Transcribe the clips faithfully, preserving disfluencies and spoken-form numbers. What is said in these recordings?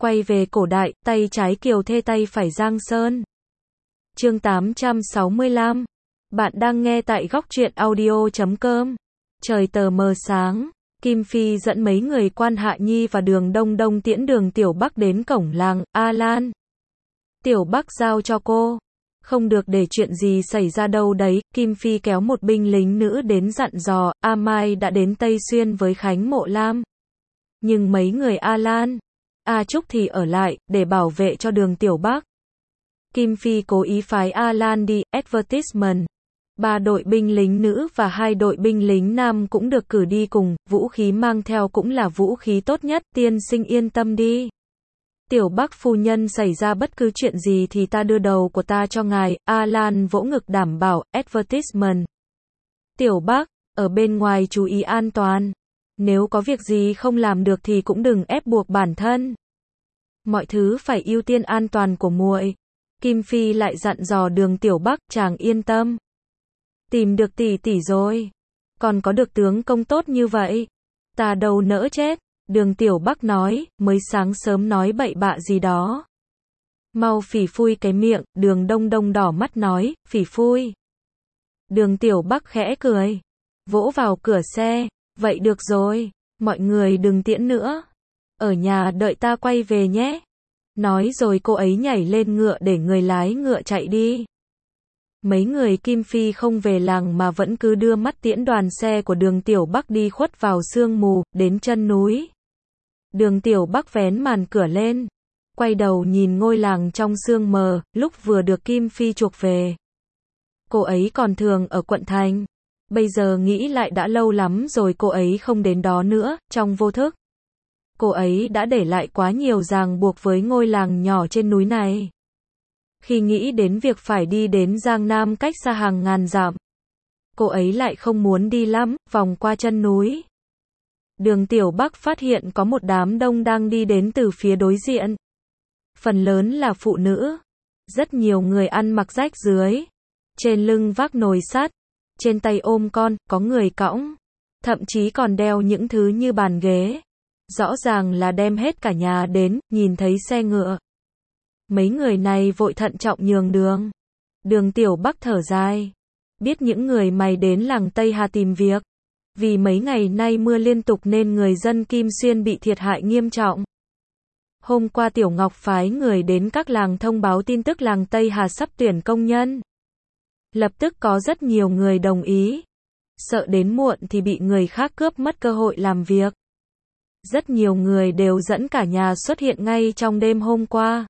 Quay về cổ đại, tay trái Kiều Thê tay phải Giang Sơn. Chương tám trăm sáu mươi lăm. Bạn đang nghe tại góc truyện audio chấm com. Trời tờ mờ sáng, Kim Phi dẫn mấy người quan Hạ Nhi và Đường Đông Đông tiễn Đường Tiểu Bắc đến cổng làng A Lan. Tiểu Bắc giao cho cô, không được để chuyện gì xảy ra đâu đấy. Kim Phi kéo một binh lính nữ đến dặn dò, A Mai đã đến Tây Xuyên với Khánh Mộ Lam. Nhưng mấy người A Lan, A Trúc thì ở lại, để bảo vệ cho Đường Tiểu Bắc. Kim Phi cố ý phái A Lan đi, advertisement. Ba đội binh lính nữ và hai đội binh lính nam cũng được cử đi cùng, vũ khí mang theo cũng là vũ khí tốt nhất, tiên sinh yên tâm đi. Tiểu Bắc phu nhân xảy ra bất cứ chuyện gì thì ta đưa đầu của ta cho ngài, A Lan vỗ ngực đảm bảo, advertisement. Tiểu Bắc, ở bên ngoài chú ý an toàn. Nếu có việc gì không làm được thì cũng đừng ép buộc bản thân. Mọi thứ phải ưu tiên an toàn của muội. Kim Phi lại dặn dò Đường Tiểu Bắc, chàng yên tâm. Tìm được tỷ tỷ rồi. Còn có được tướng công tốt như vậy. Ta đâu nỡ chết. Đường Tiểu Bắc nói, mới sáng sớm nói bậy bạ gì đó. Mau phỉ phui cái miệng, Đường Đông Đông đỏ mắt nói, phỉ phui. Đường Tiểu Bắc khẽ cười. Vỗ vào cửa xe, vậy được rồi, mọi người đừng tiễn nữa. Ở nhà đợi ta quay về nhé. Nói rồi cô ấy nhảy lên ngựa để người lái ngựa chạy đi. Mấy người Kim Phi không về làng mà vẫn cứ đưa mắt tiễn đoàn xe của Đường Tiểu Bắc đi khuất vào sương mù, đến chân núi. Đường Tiểu Bắc vén màn cửa lên, quay đầu nhìn ngôi làng trong sương mờ, lúc vừa được Kim Phi chuộc về. Cô ấy còn thường ở quận thành. Bây giờ nghĩ lại đã lâu lắm rồi cô ấy không đến đó nữa, trong vô thức. Cô ấy đã để lại quá nhiều ràng buộc với ngôi làng nhỏ trên núi này. Khi nghĩ đến việc phải đi đến Giang Nam cách xa hàng ngàn dặm, cô ấy lại không muốn đi lắm, vòng qua chân núi. Đường Tiểu Bắc phát hiện có một đám đông đang đi đến từ phía đối diện. Phần lớn là phụ nữ. Rất nhiều người ăn mặc rách rưới. Trên lưng vác nồi sắt. Trên tay ôm con, có người cõng. Thậm chí còn đeo những thứ như bàn ghế. Rõ ràng là đem hết cả nhà đến, nhìn thấy xe ngựa. Mấy người này vội thận trọng nhường đường. Đường Tiểu Bắc thở dài. Biết những người mày đến làng Tây Hà tìm việc. Vì mấy ngày nay mưa liên tục nên người dân Kim Xuyên bị thiệt hại nghiêm trọng. Hôm qua Tiểu Ngọc phái người đến các làng thông báo tin tức làng Tây Hà sắp tuyển công nhân. Lập tức có rất nhiều người đồng ý. Sợ đến muộn thì bị người khác cướp mất cơ hội làm việc. Rất nhiều người đều dẫn cả nhà xuất hiện ngay trong đêm hôm qua.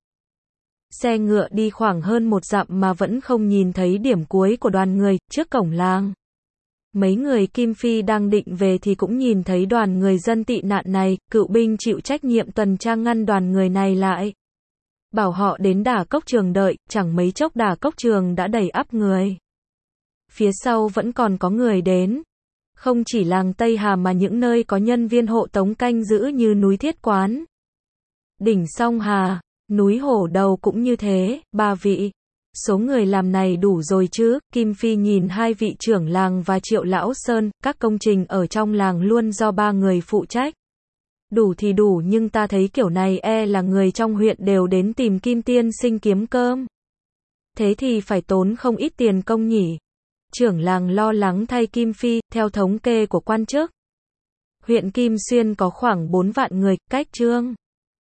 Xe ngựa đi khoảng hơn một dặm mà vẫn không nhìn thấy điểm cuối của đoàn người, trước cổng làng. Mấy người Kim Phi đang định về thì cũng nhìn thấy đoàn người dân tị nạn này, cựu binh chịu trách nhiệm tuần tra ngăn đoàn người này lại. Bảo họ đến Đả Cốc Trường đợi, chẳng mấy chốc Đả Cốc Trường đã đầy ắp người. Phía sau vẫn còn có người đến. Không chỉ làng Tây Hà mà những nơi có nhân viên hộ tống canh giữ như núi Thiết Quán, đỉnh Song Hà, núi Hổ Đầu cũng như thế, ba vị. Số người làm này đủ rồi chứ. Kim Phi nhìn hai vị trưởng làng và Triệu Lão Sơn, các công trình ở trong làng luôn do ba người phụ trách. Đủ thì đủ nhưng ta thấy kiểu này e là người trong huyện đều đến tìm Kim tiên sinh kiếm cơm. Thế thì phải tốn không ít tiền công nhỉ. Trưởng làng lo lắng thay Kim Phi, theo thống kê của quan chức. Huyện Kim Xuyên có khoảng bốn vạn người, cách Trương